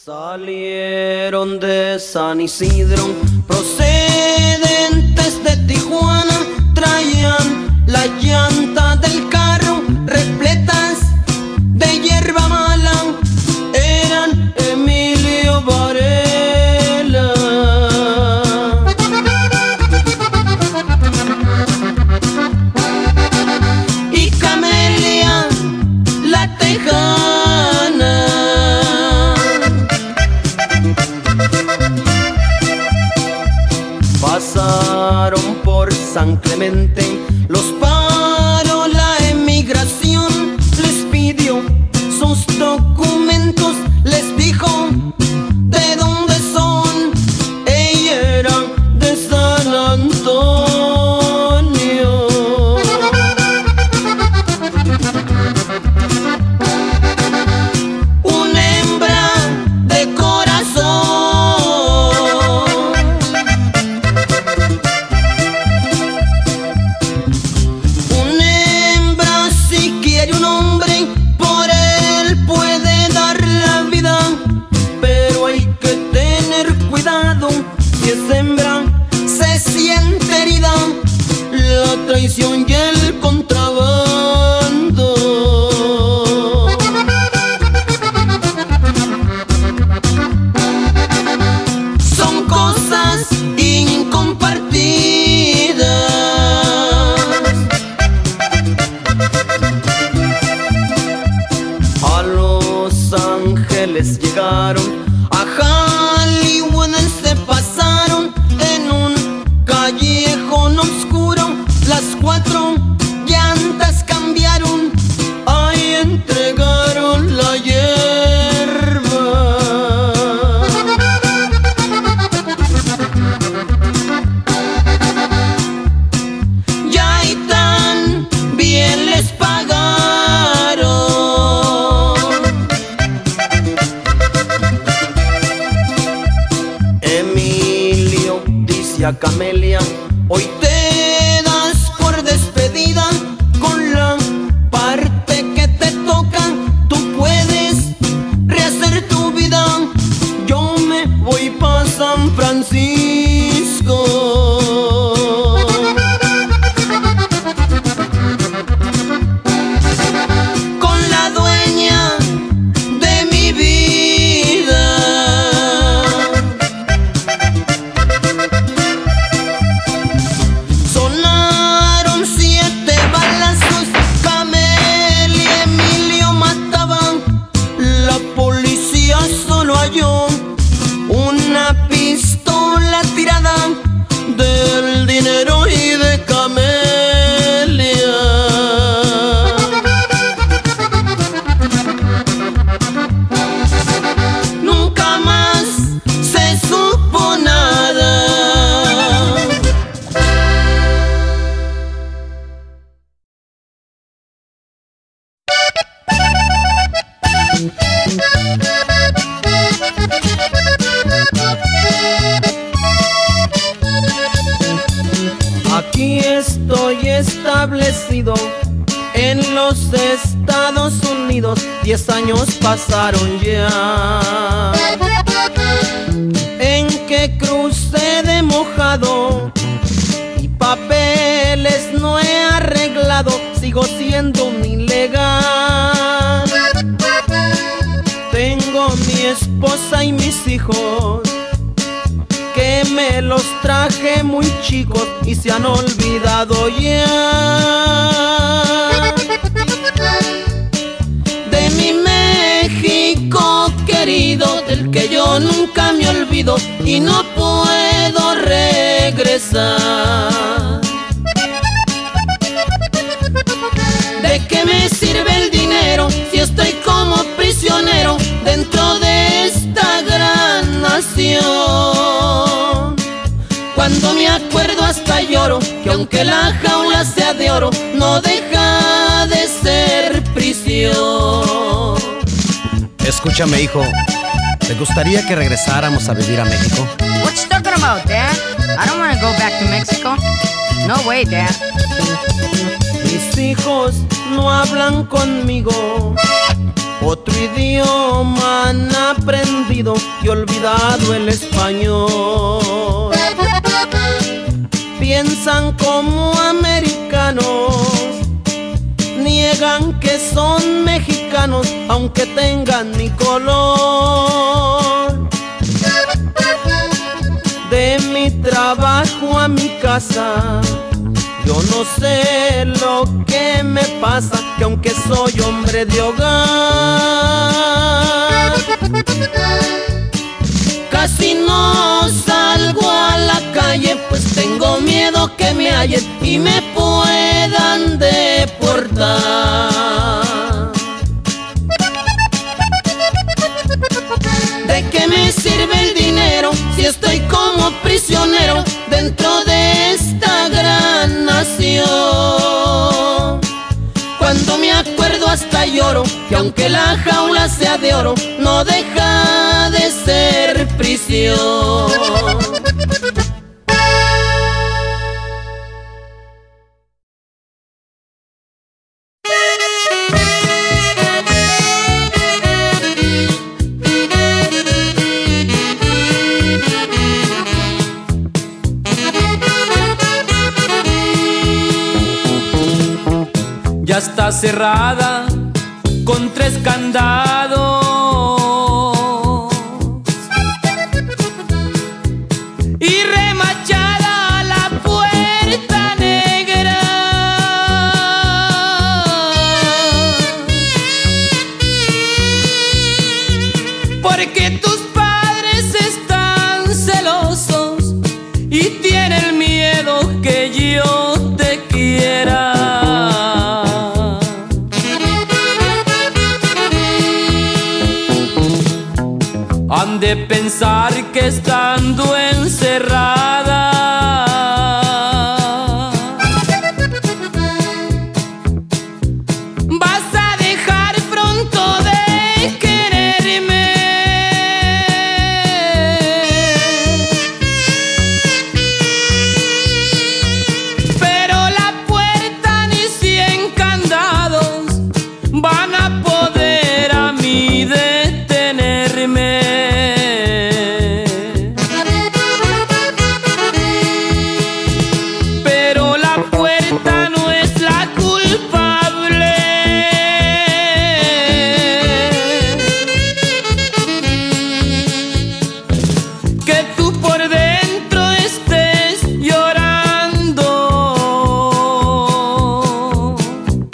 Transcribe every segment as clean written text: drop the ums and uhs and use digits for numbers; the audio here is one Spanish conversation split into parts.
Salieron de San Isidro, procedentes de Tijuana, traían la llanta del carro repletas de hierba mala, eran Emilio Varela. Y Camelia, la tejana. Pasaron por San Clemente, los paró la emigración, les pidió sus documentos, les dijo de dónde son, ella era de San Antonio. Una hembra de corazón, una hembra si quiere un hombre, por él puede dar la vida, pero hay que tener cuidado, si es hembra se siente herida, la traición y el contrabando. Son cosas incompartidas. A Los Ángeles llegaron, a Hollywood se pasaron, en un callejón oscuro las cuatro llantas cambiaron, ahí entregaron la hierba. Ya y tan bien les pagaron. Emilio dice a Camelia, hoy te das por despedida, con la parte que te toca tú puedes rehacer tu vida, yo me voy pa' San Francisco. Con la dueña de mi vida. Sonaron 7 balazos, Camelia y Emilio mataban, la policía solo halló una pistola tirada del dinero y de Camelia. Nunca más se supo nada. Aquí estoy establecido en los Estados Unidos, 10 años pasaron ya, en que crucé de mojado y papeles no he arreglado, sigo siendo un ilegal. Tengo mi esposa y mis hijos, que me los traje muy chicos y se han olvidado ya de mi México querido, del que yo nunca me olvido y no puedo regresar. ¿De qué me sirve el dinero si estoy como prisionero dentro de esta gran nación? Cuando me acuerdo hasta lloro, que aunque la jaula sea de oro, no deja de ser prisión. Escúchame, hijo, ¿te gustaría que regresáramos a vivir a México? What you talking about, Dad? I don't want to go back to Mexico. No way, Dad. Mis hijos no hablan conmigo otro idioma han aprendido y olvidado el español. Piensan como americanos, niegan que son mexicanos aunque tengan mi color. De mi trabajo a mi casa, yo no sé lo que me pasa, que aunque soy hombre de hogar, casi no salgo a la calle, pues tengo miedo que me hallen y me puedan deportar. ¿De qué me sirve el dinero si estoy como prisionero dentro de esta gran nación? Cuando me acuerdo hasta lloro, que aunque la jaula sea de oro, no deja de ser prisión. Ya está cerrada con 3 candados y remachada la puerta negra, porque tus padres están celosos y tienen miedo que yo te quiera. Han de pensar que estando encerrada vas a dejar pronto de quererme. Pero la puerta ni 100 candados van a poder a mí detenerme.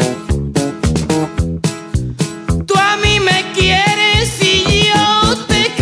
Tú a mí me quieres y yo te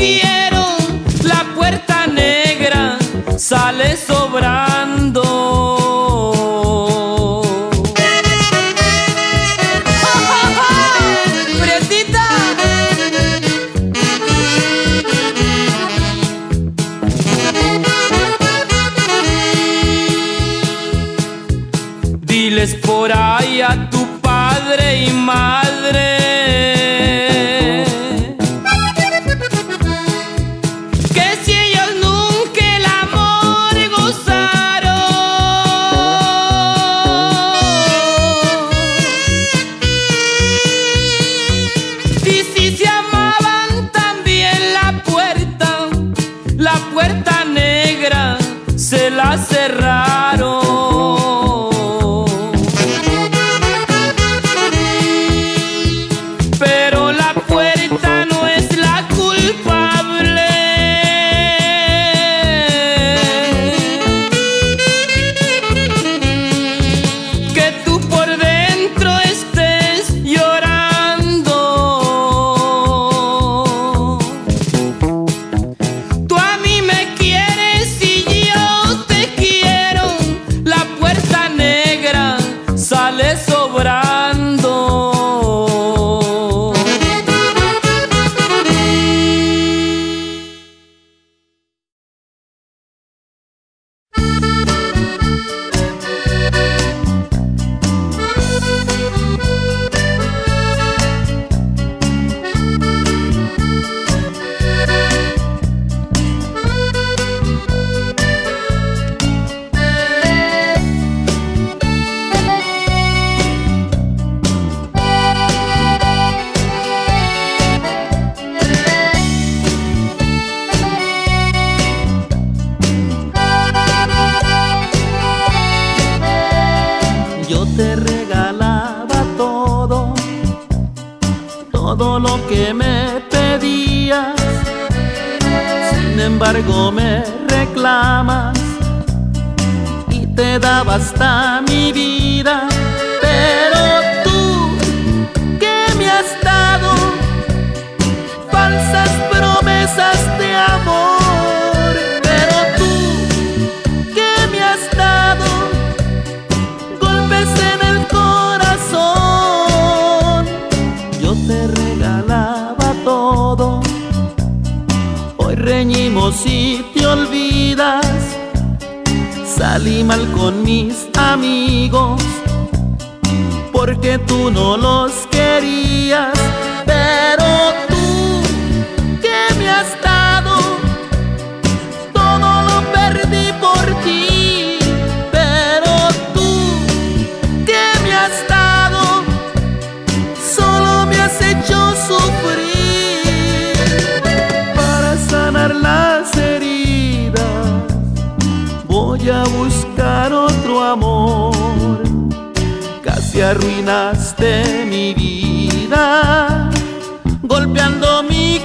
embargo me reclamas y te daba hasta mi vida. Pero tú, ¿qué me has dado? Falsas promesas de amor. Pero tú, ¿qué me has dado? Golpes en el corazón. Yo te regalaba todo, hoy reñimos y te olvidas. Salí mal con mis amigos porque tú no los querías. Pero tú, ¿qué me has dado? Todo lo perdí por ti. Pero tú, ¿qué me has dado? Solo me has hecho sufrir. Para sanar las heridas voy a buscar otro amor. Casi arruinaste mi vida, golpeando mi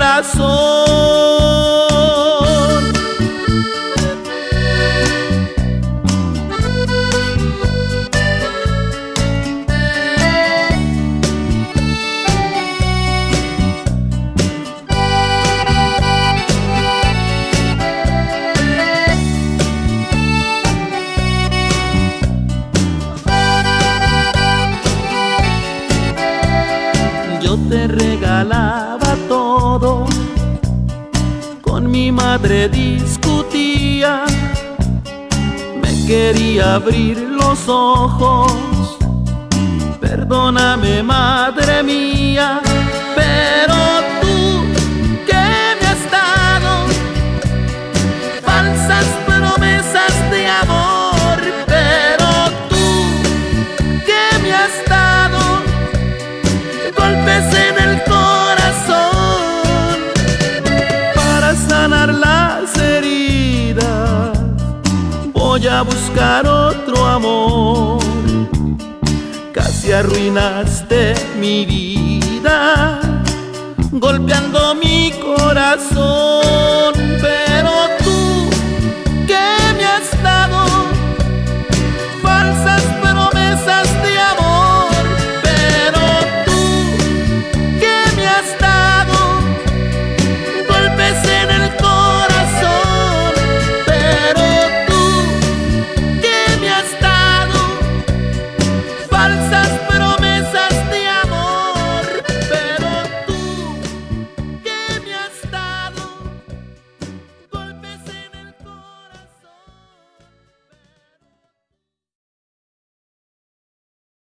corazón. Yo te regalaba todo, con mi madre discutía, me quería abrir los ojos. Perdóname, madre mía, pero tú, ¿qué me has dado? Falsas promesas de amor. Pero tú, ¿qué me has dado? Golpes en el corazón. Para sanar las heridas voy a buscar otro amor. Casi arruinaste mi vida, golpeando mi corazón.